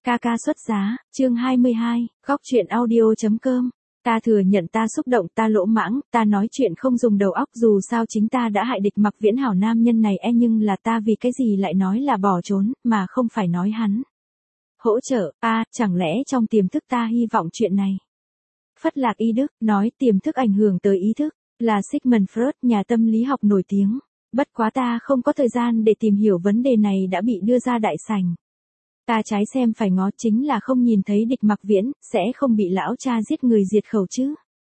Ca ca xuất giá, chương 22, góc chuyện audio.com. Ta thừa nhận ta xúc động, ta lỗ mãng, ta nói chuyện không dùng đầu óc, dù sao chính ta đã hại địch Mặc Viễn hảo nam nhân này nhưng là ta vì cái gì lại nói là bỏ trốn, mà không phải nói hắn hỗ trợ, chẳng lẽ trong tiềm thức ta hy vọng chuyện này. Phất lạc y đức, nói tiềm thức ảnh hưởng tới ý thức, là Sigmund Freud, nhà tâm lý học nổi tiếng. Bất quá ta không có thời gian để tìm hiểu vấn đề này đã bị đưa ra đại sảnh. Ta trái xem phải ngó, chính là không nhìn thấy địch Mặc Viễn, sẽ không bị lão cha giết người diệt khẩu chứ.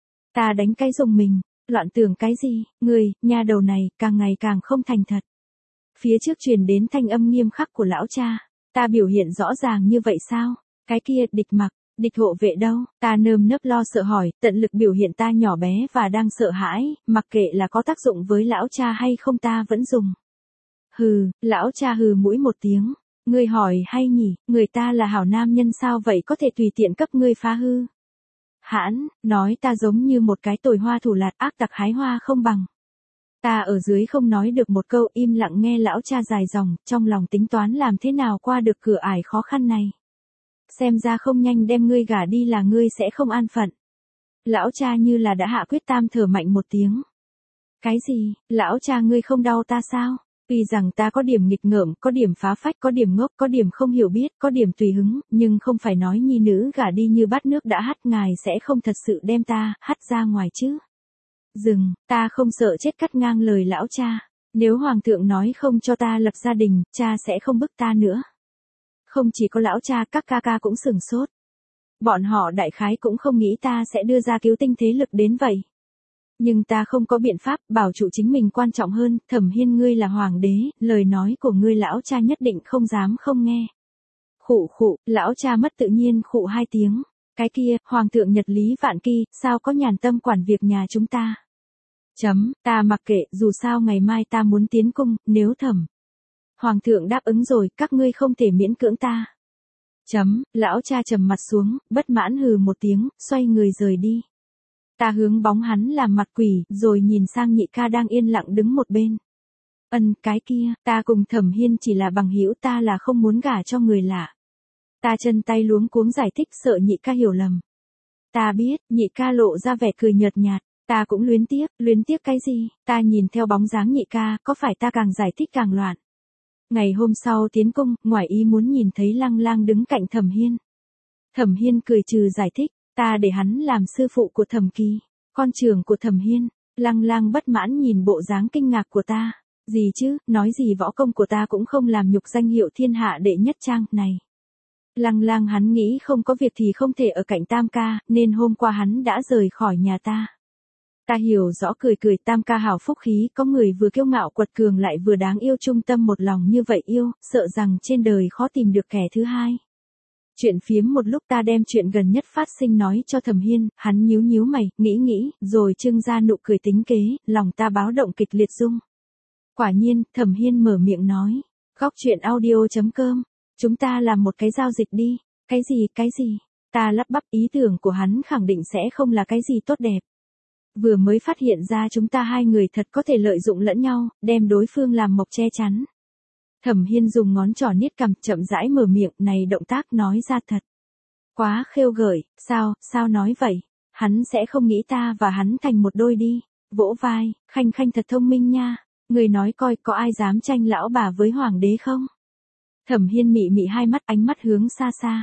Ta đánh cái rùng mình, loạn tưởng cái gì, người, nhà đầu này, càng ngày càng không thành thật. Phía trước truyền đến thanh âm nghiêm khắc của lão cha, ta biểu hiện rõ ràng như vậy sao, cái kia, địch hộ vệ đâu, ta nơm nớp lo sợ hỏi, tận lực biểu hiện ta nhỏ bé và đang sợ hãi, mặc kệ là có tác dụng với lão cha hay không ta vẫn dùng. Hừ, lão cha hừ mũi một tiếng. Ngươi hỏi hay nhỉ, người ta là hảo nam nhân sao vậy có thể tùy tiện cấp ngươi phá hư. Hãn, nói ta giống như một cái tồi hoa thủ lạt, ác tặc hái hoa không bằng. Ta ở dưới không nói được một câu, im lặng nghe lão cha dài dòng, trong lòng tính toán làm thế nào qua được cửa ải khó khăn này. Xem ra không nhanh đem ngươi gả đi là ngươi sẽ không an phận. Lão cha như là đã hạ quyết tâm, thở mạnh một tiếng. Cái gì, lão cha ngươi không đau ta sao? Tuy rằng ta có điểm nghịch ngợm, có điểm phá phách, có điểm ngốc, có điểm không hiểu biết, có điểm tùy hứng, nhưng không phải nói nhi nữ gả đi như bát nước đã hắt, ngài sẽ không thật sự đem ta hắt ra ngoài chứ. Dừng, ta không sợ chết, cắt ngang lời lão cha. Nếu hoàng thượng nói không cho ta lập gia đình, cha sẽ không bức ta nữa. Không chỉ có lão cha, các ca ca cũng sửng sốt. Bọn họ đại khái cũng không nghĩ ta sẽ đưa ra cứu tinh thế lực đến vậy. Nhưng ta không có biện pháp, bảo trụ chính mình quan trọng hơn, Thẩm Hiên ngươi là hoàng đế, lời nói của ngươi lão cha nhất định không dám không nghe. Khụ, lão cha mất tự nhiên khụ hai tiếng. Cái kia, hoàng thượng nhật lý vạn kỳ, sao có nhàn tâm quản việc nhà chúng ta. Ta mặc kệ, dù sao ngày mai ta muốn tiến cung, nếu hoàng thượng đáp ứng rồi, các ngươi không thể miễn cưỡng ta. Lão cha trầm mặt xuống, bất mãn hừ một tiếng, xoay người rời đi. Ta hướng bóng hắn làm mặt quỷ, rồi nhìn sang nhị ca đang yên lặng đứng một bên. Cái kia, ta cùng Thẩm Hiên chỉ là bằng hữu, ta là không muốn gả cho người lạ. Ta chân tay luống cuống giải thích, sợ nhị ca hiểu lầm. Ta biết, nhị ca lộ ra vẻ cười nhợt nhạt, ta cũng luyến tiếc cái gì, ta nhìn theo bóng dáng nhị ca, có phải ta càng giải thích càng loạn. Ngày hôm sau tiến cung, ngoài ý muốn nhìn thấy Lăng Lang đứng cạnh Thẩm Hiên. Thẩm Hiên cười trừ giải thích. Ta để hắn làm sư phụ của Thẩm Kỳ, con trưởng của Thẩm Hiên. Lăng Lang bất mãn nhìn bộ dáng kinh ngạc của ta. Gì chứ, nói gì võ công của ta cũng không làm nhục danh hiệu thiên hạ đệ nhất trang này. Lăng Lang hắn nghĩ không có việc thì không thể ở cạnh Tam ca, nên hôm qua hắn đã rời khỏi nhà ta. Ta hiểu rõ, cười Tam ca hảo phúc khí, có người vừa kiêu ngạo quật cường lại vừa đáng yêu, trung tâm một lòng như vậy yêu, sợ rằng trên đời khó tìm được kẻ thứ hai. Chuyện phiếm một lúc, ta đem chuyện gần nhất phát sinh nói cho Thẩm Hiên, hắn nhíu mày, nghĩ, rồi trưng ra nụ cười tính kế, lòng ta báo động kịch liệt rung. Quả nhiên, Thẩm Hiên mở miệng nói, góc chuyện audio.com, chúng ta làm một cái giao dịch đi. Cái gì? Ta lắp bắp, ý tưởng của hắn khẳng định sẽ không là cái gì tốt đẹp. Vừa mới phát hiện ra chúng ta hai người thật có thể lợi dụng lẫn nhau, đem đối phương làm mộc che chắn. Thẩm Hiên dùng ngón trỏ niết cằm, chậm rãi mở miệng, này động tác nói ra thật quá khêu gợi, sao nói vậy? Hắn sẽ không nghĩ ta và hắn thành một đôi đi. Vỗ vai, Khanh thật thông minh nha. Người nói coi có ai dám tranh lão bà với hoàng đế không? Thẩm Hiên mị hai mắt, ánh mắt hướng xa.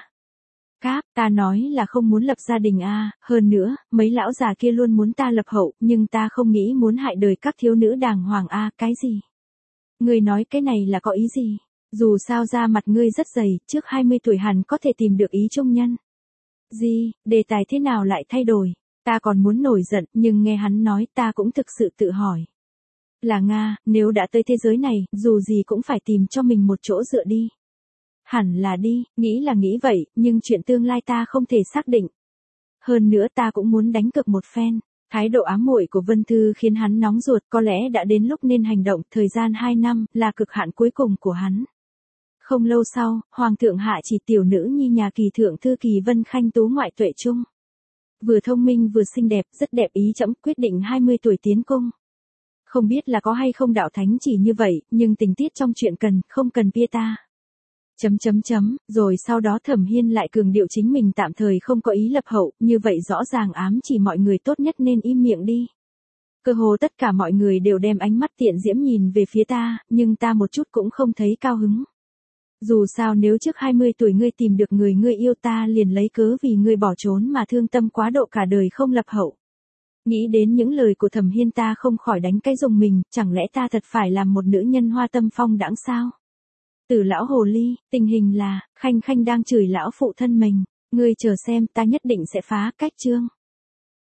Ta nói là không muốn lập gia đình hơn nữa, mấy lão già kia luôn muốn ta lập hậu, nhưng ta không nghĩ muốn hại đời các thiếu nữ đàng hoàng cái gì? Ngươi nói cái này là có ý gì? Dù sao da mặt ngươi rất dày, trước 20 tuổi hẳn có thể tìm được ý trung nhân. Gì, đề tài thế nào lại thay đổi? Ta còn muốn nổi giận, nhưng nghe hắn nói ta cũng thực sự tự hỏi. Là Nga, nếu đã tới thế giới này, dù gì cũng phải tìm cho mình một chỗ dựa đi. Hẳn là đi, nghĩ là nghĩ vậy, nhưng chuyện tương lai ta không thể xác định. Hơn nữa ta cũng muốn đánh cược một phen. Thái độ ám muội của Vân Thư khiến hắn nóng ruột, có lẽ đã đến lúc nên hành động, thời gian 2 năm, là cực hạn cuối cùng của hắn. Không lâu sau, Hoàng thượng hạ chỉ tiểu nữ nhi nhà Kỳ thượng thư Kỳ Vân Khanh tú ngoại tuệ trung. Vừa thông minh vừa xinh đẹp, rất đẹp ý, trẫm quyết định 20 tuổi tiến cung. Không biết là có hay không đạo thánh chỉ như vậy, nhưng tình tiết trong chuyện không cần bia ta. Rồi sau đó Thẩm Hiên lại cường điệu chính mình tạm thời không có ý lập hậu, như vậy rõ ràng ám chỉ mọi người tốt nhất nên im miệng đi. Cơ hồ tất cả mọi người đều đem ánh mắt tiện diễm nhìn về phía ta, nhưng ta một chút cũng không thấy cao hứng. Dù sao nếu trước 20 tuổi ngươi tìm được người ngươi yêu ta liền lấy cớ vì ngươi bỏ trốn mà thương tâm quá độ cả đời không lập hậu. Nghĩ đến những lời của Thẩm Hiên ta không khỏi đánh cái rùng mình, chẳng lẽ ta thật phải làm một nữ nhân hoa tâm phong đãng sao? Từ lão hồ ly, tình hình là, Khanh Khanh đang chửi lão phụ thân mình, ngươi chờ xem ta nhất định sẽ phá cách chương.